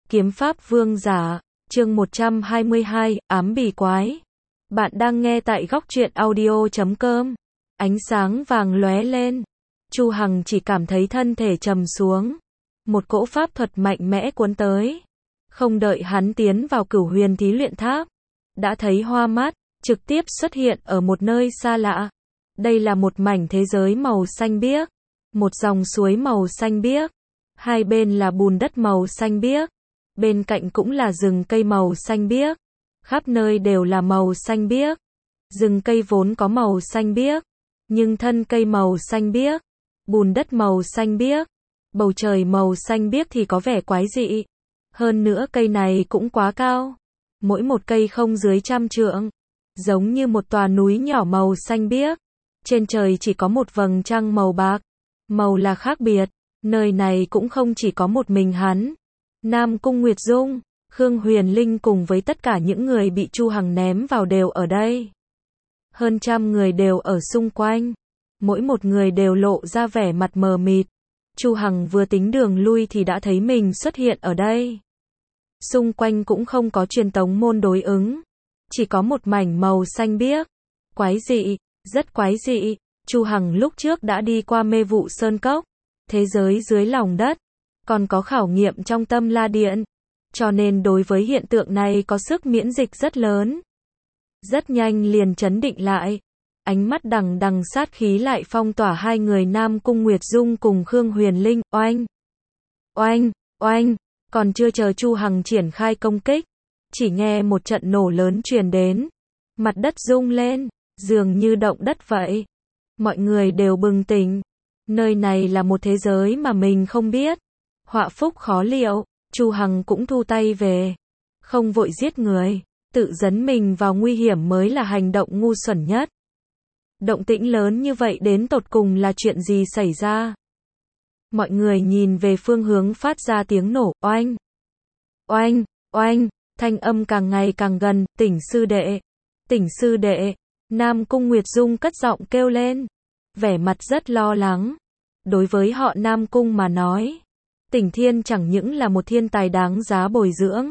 Kiếm pháp vương giả, chương 122, ám bì quái. Bạn đang nghe tại góc truyện audio.com. Ánh sáng vàng lóe lên. Chu Hằng chỉ cảm thấy thân thể trầm xuống. Một cỗ pháp thuật mạnh mẽ cuốn tới. Không đợi hắn tiến vào Cửu Huyền Thí Luyện Tháp, đã thấy hoa mắt, trực tiếp xuất hiện ở một nơi xa lạ. Đây là một mảnh thế giới màu xanh biếc. Một dòng suối màu xanh biếc. Hai bên là bùn đất màu xanh biếc. Bên cạnh cũng là rừng cây màu xanh biếc. Khắp nơi đều là màu xanh biếc. Rừng cây vốn có màu xanh biếc, nhưng thân cây màu xanh biếc, bùn đất màu xanh biếc, bầu trời màu xanh biếc thì có vẻ quái dị. Hơn nữa cây này cũng quá cao. Mỗi một cây không dưới 100 trượng. Giống như một tòa núi nhỏ màu xanh biếc. Trên trời chỉ có một vầng trăng màu bạc. Màu là khác biệt. Nơi này cũng không chỉ có một mình hắn. Nam Cung Nguyệt Dung, Khương Huyền Linh cùng với tất cả những người bị Chu Hằng ném vào đều ở đây. Hơn 100 người đều ở xung quanh. Mỗi một người đều lộ ra vẻ mặt mờ mịt. Chu Hằng vừa tính đường lui thì đã thấy mình xuất hiện ở đây. Xung quanh cũng không có truyền tống môn đối ứng. Chỉ có một mảnh màu xanh biếc. Quái dị, rất quái dị. Chu Hằng lúc trước đã đi qua Mê Vụ Sơn Cốc, thế giới dưới lòng đất, còn có khảo nghiệm trong Tâm La Điện, cho nên đối với hiện tượng này có sức miễn dịch rất lớn. Rất nhanh liền trấn định lại, ánh mắt đằng đằng sát khí lại phong tỏa hai người Nam Cung Nguyệt Dung cùng Khương Huyền Linh. Oanh, oanh, oanh, còn chưa chờ Chu Hằng triển khai công kích, chỉ nghe một trận nổ lớn truyền đến, mặt đất rung lên, dường như động đất vậy. Mọi người đều bừng tỉnh. Nơi này là một thế giới mà mình không biết. Họa phúc khó liệu, Chu Hằng cũng thu tay về. Không vội giết người, tự dấn mình vào nguy hiểm mới là hành động ngu xuẩn nhất. Động tĩnh lớn như vậy đến tột cùng là chuyện gì xảy ra? Mọi người nhìn về phương hướng phát ra tiếng nổ. Oanh, oanh, oanh, thanh âm càng ngày càng gần. Tỉnh sư đệ, tỉnh sư đệ. Nam Cung Nguyệt Dung cất giọng kêu lên, vẻ mặt rất lo lắng. Đối với họ Nam Cung mà nói, Tỉnh Thiên chẳng những là một thiên tài đáng giá bồi dưỡng.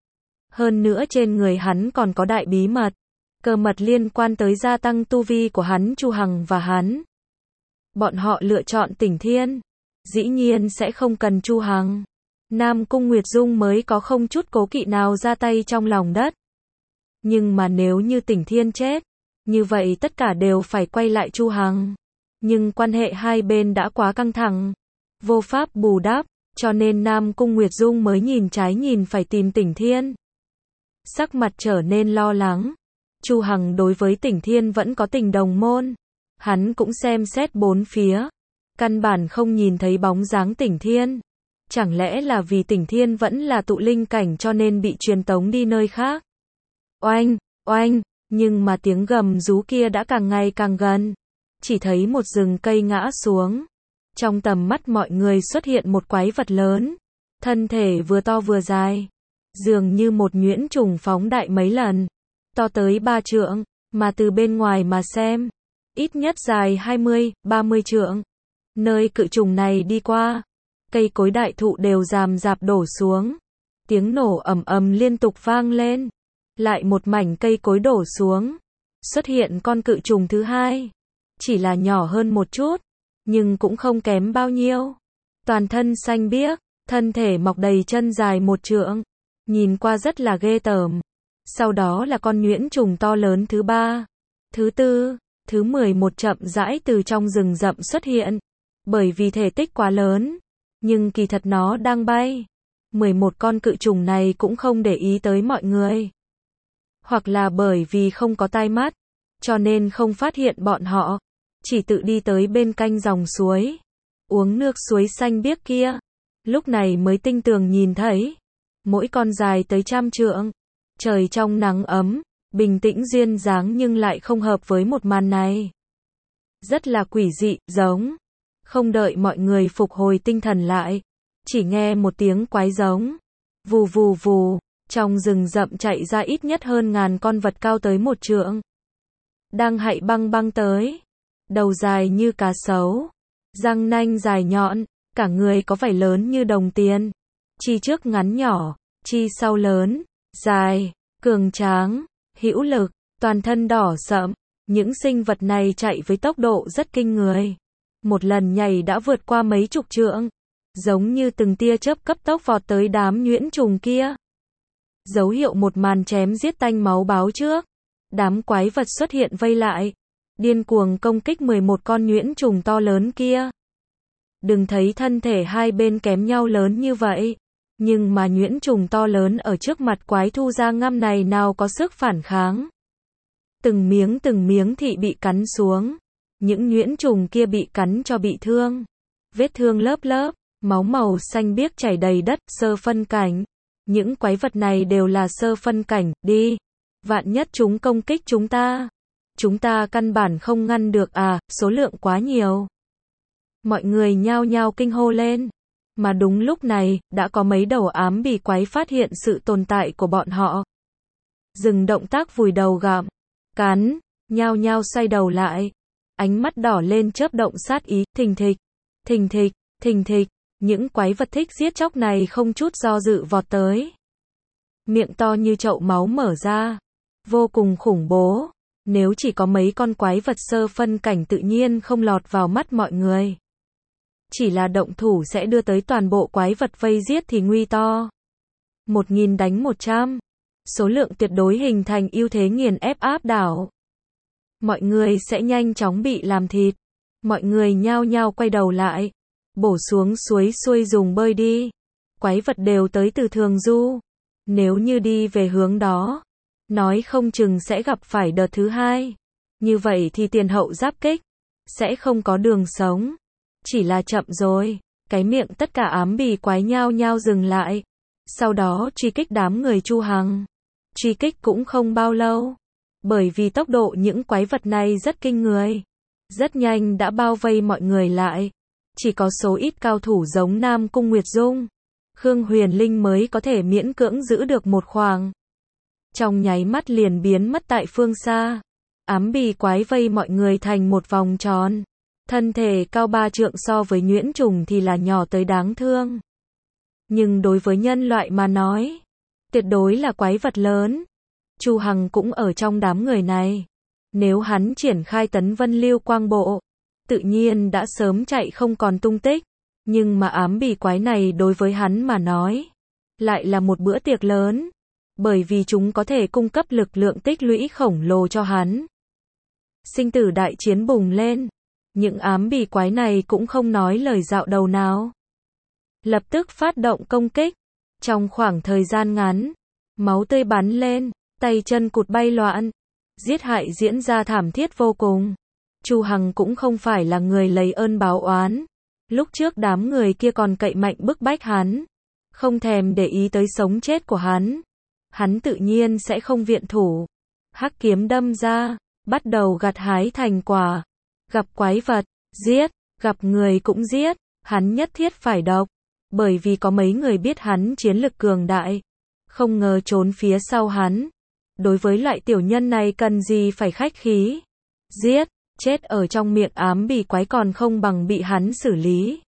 Hơn nữa trên người hắn còn có đại bí mật, cơ mật liên quan tới gia tăng tu vi của hắn, Chu Hằng và hắn. Bọn họ lựa chọn Tỉnh Thiên, dĩ nhiên sẽ không cần Chu Hằng. Nam Cung Nguyệt Dung mới có không chút cố kỵ nào ra tay trong lòng đất. Nhưng mà nếu như Tỉnh Thiên chết, như vậy tất cả đều phải quay lại Chu Hằng. Nhưng quan hệ hai bên đã quá căng thẳng, vô pháp bù đắp, cho nên Nam Cung Nguyệt Dung mới nhìn trái nhìn phải tìm Tỉnh Thiên. Sắc mặt trở nên lo lắng. Chu Hằng đối với Tỉnh Thiên vẫn có tình đồng môn. Hắn cũng xem xét bốn phía, căn bản không nhìn thấy bóng dáng Tỉnh Thiên. Chẳng lẽ là vì Tỉnh Thiên vẫn là tụ linh cảnh cho nên bị truyền tống đi nơi khác? Oanh, oanh, nhưng mà tiếng gầm rú kia đã càng ngày càng gần. Chỉ thấy một rừng cây ngã xuống. Trong tầm mắt mọi người xuất hiện một quái vật lớn. Thân thể vừa to vừa dài. Dường như một nhuyễn trùng phóng đại mấy lần. To tới 3 trượng. Mà từ bên ngoài mà xem, ít nhất dài 20, 30 trượng. Nơi cự trùng này đi qua, cây cối đại thụ đều ràm rạp đổ xuống. Tiếng nổ ầm ầm liên tục vang lên. Lại một mảnh cây cối đổ xuống. Xuất hiện con cự trùng thứ hai. Chỉ là nhỏ hơn một chút, nhưng cũng không kém bao nhiêu. Toàn thân xanh biếc, thân thể mọc đầy chân dài 1 trượng. Nhìn qua rất là ghê tởm. Sau đó là con nhuyễn trùng to lớn thứ 3, thứ 4, thứ 11 chậm rãi từ trong rừng rậm xuất hiện. Bởi vì thể tích quá lớn, nhưng kỳ thật nó đang bay. 11 con cự trùng này cũng không để ý tới mọi người. Hoặc là bởi vì không có tai mắt, cho nên không phát hiện bọn họ. Chỉ tự đi tới bên cạnh dòng suối, uống nước suối xanh biếc kia. Lúc này mới tinh tường nhìn thấy, mỗi con dài tới 100 trượng. Trời trong nắng ấm, bình tĩnh duyên dáng nhưng lại không hợp với một màn này. Rất là quỷ dị, giống. Không đợi mọi người phục hồi tinh thần lại, chỉ nghe một tiếng quái giống. Vù vù vù, trong rừng rậm chạy ra ít nhất hơn 1000 con vật cao tới 1 trượng. Đang hạy băng băng tới. Đầu dài như cá sấu, răng nanh dài nhọn, cả người có vảy lớn như đồng tiền, chi trước ngắn nhỏ, chi sau lớn, dài, cường tráng, hữu lực, toàn thân đỏ sẫm. Những sinh vật này chạy với tốc độ rất kinh người. Một lần nhảy đã vượt qua mấy chục trượng, giống như từng tia chớp cấp tốc vọt tới đám nhuyễn trùng kia. Dấu hiệu một màn chém giết tanh máu báo trước. Đám quái vật xuất hiện vây lại, điên cuồng công kích 11 con nhuyễn trùng to lớn kia. Đừng thấy thân thể hai bên kém nhau lớn như vậy, nhưng mà nhuyễn trùng to lớn ở trước mặt quái thu da ngăm này nào có sức phản kháng. Từng miếng thịt bị cắn xuống. Những nhuyễn trùng kia bị cắn cho bị thương. Vết thương lớp lớp, máu màu xanh biếc chảy đầy đất, sơ phân cảnh. Những quái vật này đều là sơ phân cảnh, đi. Vạn nhất chúng công kích chúng ta. Chúng ta căn bản không ngăn được à, số lượng quá nhiều. Mọi người nhao nhao kinh hô lên. Mà đúng lúc này, đã có mấy đầu ám bì quái phát hiện sự tồn tại của bọn họ. Dừng động tác vùi đầu gặm, cắn, nhao nhao xoay đầu lại. Ánh mắt đỏ lên chớp động sát ý, thình thịch, thình thịch, thình thịch. Những quái vật thích giết chóc này không chút do dự vọt tới. Miệng to như chậu máu mở ra. Vô cùng khủng bố. Nếu chỉ có mấy con quái vật sơ phân cảnh tự nhiên không lọt vào mắt mọi người. Chỉ là động thủ sẽ đưa tới toàn bộ quái vật vây giết thì nguy to. 1000 đánh 100. Số lượng tuyệt đối hình thành ưu thế nghiền ép áp đảo. Mọi người sẽ nhanh chóng bị làm thịt. Mọi người nhao nhao quay đầu lại. Bổ xuống suối xuôi dùng bơi đi. Quái vật đều tới từ thường du. Nếu như đi về hướng đó, nói không chừng sẽ gặp phải đợt thứ hai. Như vậy thì tiền hậu giáp kích. Sẽ không có đường sống. Chỉ là chậm rồi. Cái miệng tất cả ám bì quái nhao nhao dừng lại. Sau đó truy kích đám người Chu Hằng. Truy kích cũng không bao lâu. Bởi vì tốc độ những quái vật này rất kinh người. Rất nhanh đã bao vây mọi người lại. Chỉ có số ít cao thủ giống Nam Cung Nguyệt Dung, Khương Huyền Linh mới có thể miễn cưỡng giữ được một khoảng. Trong nháy mắt liền biến mất tại phương xa. Ám bì quái vây mọi người thành một vòng tròn. Thân thể cao 3 trượng so với nhuyễn trùng thì là nhỏ tới đáng thương. Nhưng đối với nhân loại mà nói, tuyệt đối là quái vật lớn. Chu Hằng cũng ở trong đám người này. Nếu hắn triển khai tấn vân lưu quang bộ, tự nhiên đã sớm chạy không còn tung tích. Nhưng mà ám bì quái này đối với hắn mà nói, lại là một bữa tiệc lớn. Bởi vì chúng có thể cung cấp lực lượng tích lũy khổng lồ cho hắn. Sinh tử đại chiến bùng lên. Những ám bì quái này cũng không nói lời dạo đầu nào. Lập tức phát động công kích. Trong khoảng thời gian ngắn, máu tươi bắn lên, tay chân cụt bay loạn. Giết hại diễn ra thảm thiết vô cùng. Chu Hằng cũng không phải là người lấy ơn báo oán. Lúc trước đám người kia còn cậy mạnh bức bách hắn. Không thèm để ý tới sống chết của hắn. Hắn tự nhiên sẽ không viện thủ. Hắc kiếm đâm ra, bắt đầu gặt hái thành quả. Gặp quái vật, giết, gặp người cũng giết. Hắn nhất thiết phải độc. Bởi vì có mấy người biết hắn chiến lực cường đại. Không ngờ trốn phía sau hắn. Đối với loại tiểu nhân này cần gì phải khách khí. Giết, chết ở trong miệng ám bì quái còn không bằng bị hắn xử lý.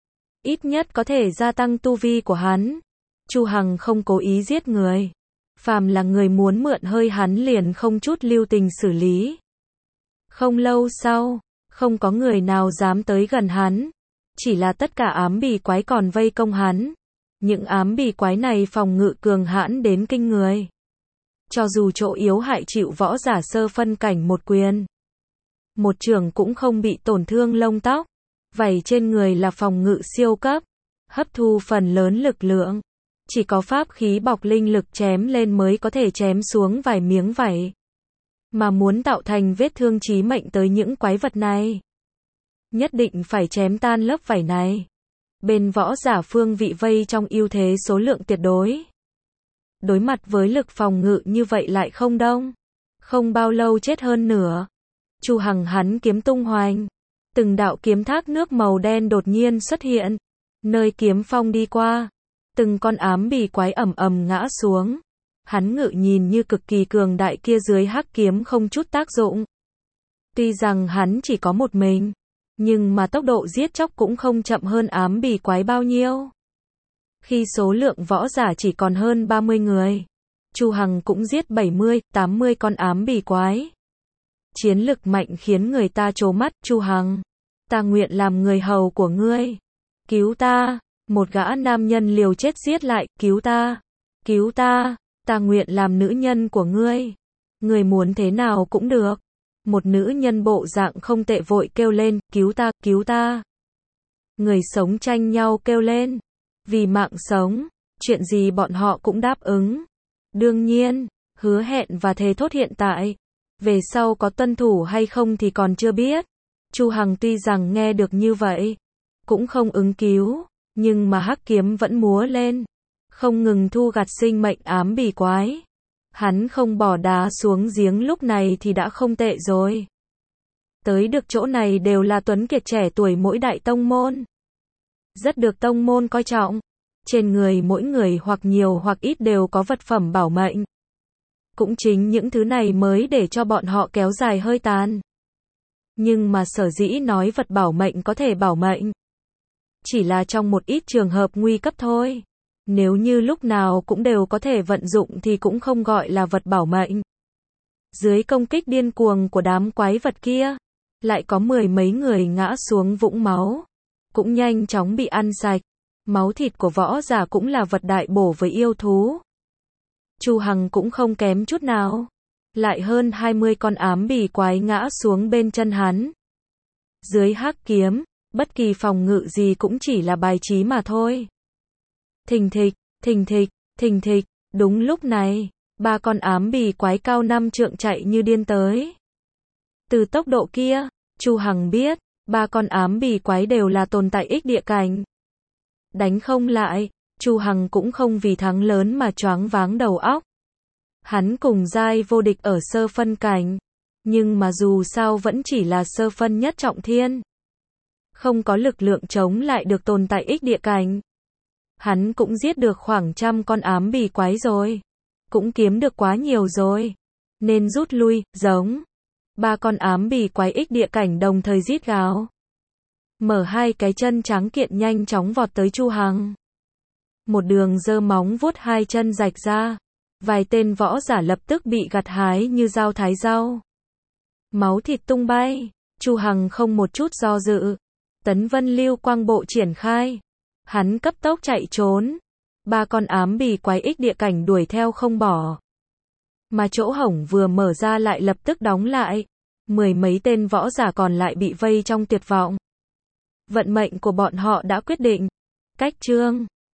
Ít nhất có thể gia tăng tu vi của hắn. Chu Hằng không cố ý giết người. Phàm là người muốn mượn hơi hắn liền không chút lưu tình xử lý. Không lâu sau, không có người nào dám tới gần hắn. Chỉ là tất cả ám bì quái còn vây công hắn. Những ám bì quái này phòng ngự cường hãn đến kinh người. Cho dù chỗ yếu hại chịu võ giả sơ phân cảnh một quyền. Một chưởng cũng không bị tổn thương lông tóc. Vảy trên người là phòng ngự siêu cấp. Hấp thu phần lớn lực lượng. Chỉ có pháp khí bọc linh lực chém lên mới có thể chém xuống vài miếng vảy. Mà muốn tạo thành vết thương chí mệnh tới những quái vật này, nhất định phải chém tan lớp vảy này. Bên võ giả phương vị vây trong ưu thế số lượng tuyệt đối. Đối mặt với lực phòng ngự như vậy lại không đông. Không bao lâu chết hơn nửa. Chu Hằng hắn kiếm tung hoành. Từng đạo kiếm thác nước màu đen đột nhiên xuất hiện. Nơi kiếm phong đi qua. Từng con ám bì quái ầm ầm ngã xuống. Hắn ngự nhìn như cực kỳ cường đại kia dưới hắc kiếm không chút tác dụng. Tuy rằng hắn chỉ có một mình, nhưng mà tốc độ giết chóc cũng không chậm hơn ám bì quái bao nhiêu. Khi số lượng võ giả chỉ còn hơn 30 người, Chu Hằng cũng giết 70, 80 con ám bì quái. Chiến lực mạnh khiến người ta trố mắt. Chu Hằng, ta nguyện làm người hầu của ngươi. Cứu ta. Một gã nam nhân liều chết giết lại. Cứu ta. Cứu ta. Ta nguyện làm nữ nhân của ngươi. Ngươi muốn thế nào cũng được. Một nữ nhân bộ dạng không tệ vội kêu lên. Cứu ta. Cứu ta. Người sống tranh nhau kêu lên. Vì mạng sống, chuyện gì bọn họ cũng đáp ứng. Đương nhiên, hứa hẹn và thề thốt hiện tại. Về sau có tuân thủ hay không thì còn chưa biết. Chu Hằng tuy rằng nghe được như vậy, cũng không ứng cứu, nhưng mà hắc kiếm vẫn múa lên, không ngừng thu gặt sinh mệnh ám bì quái. Hắn không bỏ đá xuống giếng lúc này thì đã không tệ rồi. Tới được chỗ này đều là tuấn kiệt trẻ tuổi mỗi đại tông môn. Rất được tông môn coi trọng. Trên người mỗi người hoặc nhiều hoặc ít đều có vật phẩm bảo mệnh. Cũng chính những thứ này mới để cho bọn họ kéo dài hơi tàn. Nhưng mà sở dĩ nói vật bảo mệnh có thể bảo mệnh, chỉ là trong một ít trường hợp nguy cấp thôi. Nếu như lúc nào cũng đều có thể vận dụng thì cũng không gọi là vật bảo mệnh. Dưới công kích điên cuồng của đám quái vật kia, lại có 10 mấy người ngã xuống vũng máu, cũng nhanh chóng bị ăn sạch. Máu thịt của võ giả cũng là vật đại bổ với yêu thú. Chu Hằng cũng không kém chút nào. Lại hơn 20 con ám bì quái ngã xuống bên chân hắn. Dưới hắc kiếm, bất kỳ phòng ngự gì cũng chỉ là bài trí mà thôi. Thình thịch, thình thịch, thình thịch. Đúng lúc này, 3 con ám bì quái cao 5 trượng chạy như điên tới. Từ tốc độ kia, Chu Hằng biết, 3 con ám bì quái đều là tồn tại ích địa cảnh. Đánh không lại, Chu Hằng cũng không vì thắng lớn mà choáng váng đầu óc. Hắn cùng giai vô địch ở sơ phân cảnh, nhưng mà dù sao vẫn chỉ là sơ phân nhất trọng thiên. Không có lực lượng chống lại được tồn tại ích địa cảnh. Hắn cũng giết được khoảng 100 con ám bì quái rồi. Cũng kiếm được quá nhiều rồi. Nên rút lui, giống. 3 con ám bì quái ích địa cảnh đồng thời rít gào. Mở hai cái chân trắng kiện nhanh chóng vọt tới Chu Hằng. Một đường giơ móng vuốt hai chân rạch ra. Vài tên võ giả lập tức bị gặt hái như dao thái rau. Máu thịt tung bay. Chu Hằng không một chút do dự. Tấn Vân Lưu Quang Bộ triển khai. Hắn cấp tốc chạy trốn. 3 con ám bì quái ích địa cảnh đuổi theo không bỏ. Mà chỗ hổng vừa mở ra lại lập tức đóng lại. 10 mấy tên võ giả còn lại bị vây trong tuyệt vọng. Vận mệnh của bọn họ đã quyết định. Cách chương